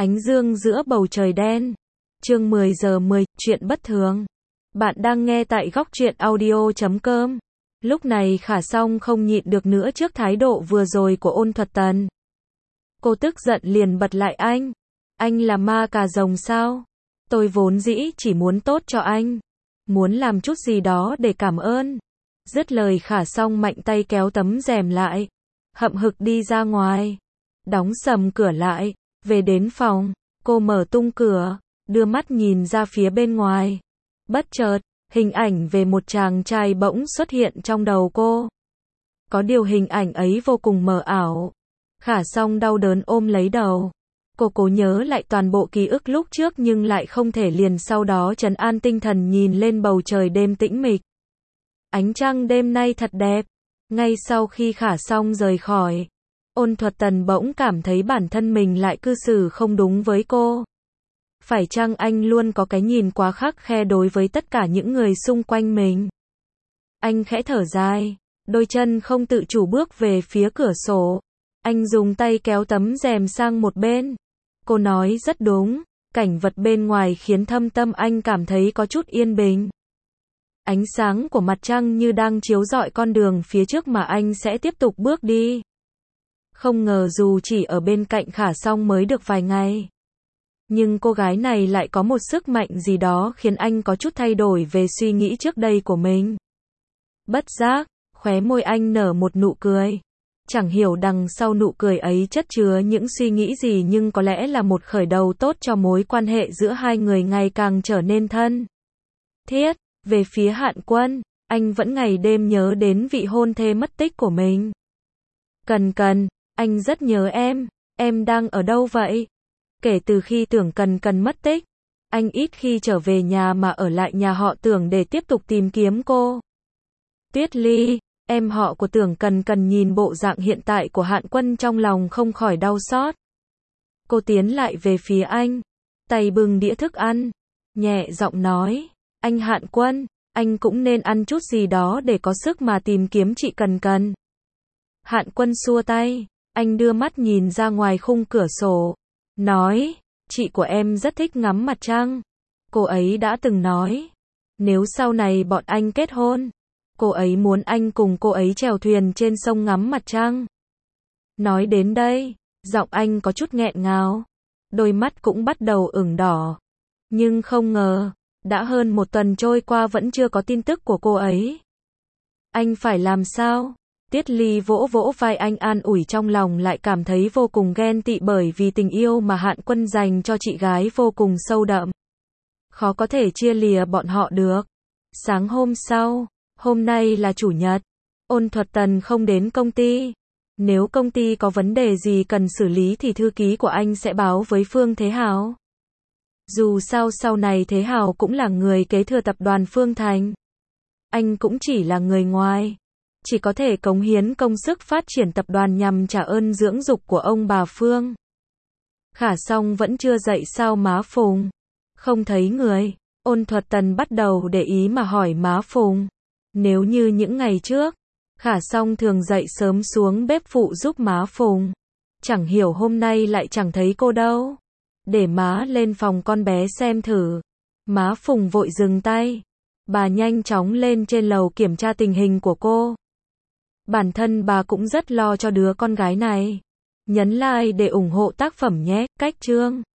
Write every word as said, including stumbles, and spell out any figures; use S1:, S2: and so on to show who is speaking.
S1: Ánh dương giữa bầu trời đen. Chương mười giờ mười, chuyện bất thường. Bạn đang nghe tại góc truyện audio chấm com. Lúc này Khả Song không nhịn được nữa trước thái độ vừa rồi của Ôn Thuật Tần. Cô tức giận liền bật lại anh. Anh là ma cà rồng sao? Tôi vốn dĩ chỉ muốn tốt cho anh. Muốn làm chút gì đó để cảm ơn. Dứt lời Khả Song mạnh tay kéo tấm rèm lại. Hậm hực đi ra ngoài. Đóng sầm cửa lại. Về đến phòng, cô mở tung cửa, đưa mắt nhìn ra phía bên ngoài. Bất chợt, hình ảnh về một chàng trai bỗng xuất hiện trong đầu cô. Có điều hình ảnh ấy vô cùng mờ ảo. Khả Song đau đớn ôm lấy đầu. Cô cố nhớ lại toàn bộ ký ức lúc trước nhưng lại không thể liền sau đó trấn an tinh thần nhìn lên bầu trời đêm tĩnh mịch. Ánh trăng đêm nay thật đẹp. Ngay sau khi Khả Song rời khỏi, Ôn Thuật Tần bỗng cảm thấy bản thân mình lại cư xử không đúng với cô. Phải chăng anh luôn có cái nhìn quá khắt khe đối với tất cả những người xung quanh mình? Anh khẽ thở dài, đôi chân không tự chủ bước về phía cửa sổ. Anh dùng tay kéo tấm rèm sang một bên. Cô nói rất đúng, cảnh vật bên ngoài khiến thâm tâm anh cảm thấy có chút yên bình. Ánh sáng của mặt trăng như đang chiếu rọi con đường phía trước mà anh sẽ tiếp tục bước đi. Không ngờ dù chỉ ở bên cạnh Khả Song mới được vài ngày, nhưng cô gái này lại có một sức mạnh gì đó khiến anh có chút thay đổi về suy nghĩ trước đây của mình. Bất giác, khóe môi anh nở một nụ cười. Chẳng hiểu đằng sau nụ cười ấy chất chứa những suy nghĩ gì nhưng có lẽ là một khởi đầu tốt cho mối quan hệ giữa hai người ngày càng trở nên thân thiết. Về phía Hạn Quân, anh vẫn ngày đêm nhớ đến vị hôn thê mất tích của mình. Cần Cần, anh rất nhớ em, em đang ở đâu vậy? Kể từ khi Tưởng Cần Cần mất tích, anh ít khi trở về nhà mà ở lại nhà họ Tưởng để tiếp tục tìm kiếm cô. Tuyết Ly, em họ của Tưởng Cần Cần nhìn bộ dạng hiện tại của Hạn Quân trong lòng không khỏi đau xót. Cô tiến lại về phía anh, tay bưng đĩa thức ăn, nhẹ giọng nói, anh Hạn Quân, anh cũng nên ăn chút gì đó để có sức mà tìm kiếm chị Cần Cần. Hạn Quân xua tay, anh đưa mắt nhìn ra ngoài khung cửa sổ, nói, chị của em rất thích ngắm mặt trăng. Cô ấy đã từng nói, nếu sau này bọn anh kết hôn, cô ấy muốn anh cùng cô ấy chèo thuyền trên sông ngắm mặt trăng. Nói đến đây, giọng anh có chút nghẹn ngào, đôi mắt cũng bắt đầu ửng đỏ. Nhưng không ngờ, đã hơn một tuần trôi qua vẫn chưa có tin tức của cô ấy. Anh phải làm sao? Tiết Ly vỗ vỗ vai anh an ủi trong lòng lại cảm thấy vô cùng ghen tị bởi vì tình yêu mà Hạn Quân dành cho chị gái vô cùng sâu đậm. Khó có thể chia lìa bọn họ được. Sáng hôm sau, hôm nay là chủ nhật, Ôn Thuật Tần không đến công ty. Nếu công ty có vấn đề gì cần xử lý thì thư ký của anh sẽ báo với Phương Thế Hào. Dù sao sau này Thế Hào cũng là người kế thừa tập đoàn Phương Thành. Anh cũng chỉ là người ngoài, chỉ có thể cống hiến công sức phát triển tập đoàn nhằm trả ơn dưỡng dục của ông bà Phương. Khả Song vẫn chưa dậy sao má Phùng? Không thấy người. Ôn Thuật Tần bắt đầu để ý mà hỏi má Phùng. Nếu như những ngày trước, Khả Song thường dậy sớm xuống bếp phụ giúp má Phùng. Chẳng hiểu hôm nay lại chẳng thấy cô đâu. Để má lên phòng con bé xem thử. Má Phùng vội dừng tay. Bà nhanh chóng lên trên lầu kiểm tra tình hình của cô. Bản thân bà cũng rất lo cho đứa con gái này. Nhấn like để ủng hộ tác phẩm nhé. Cách chương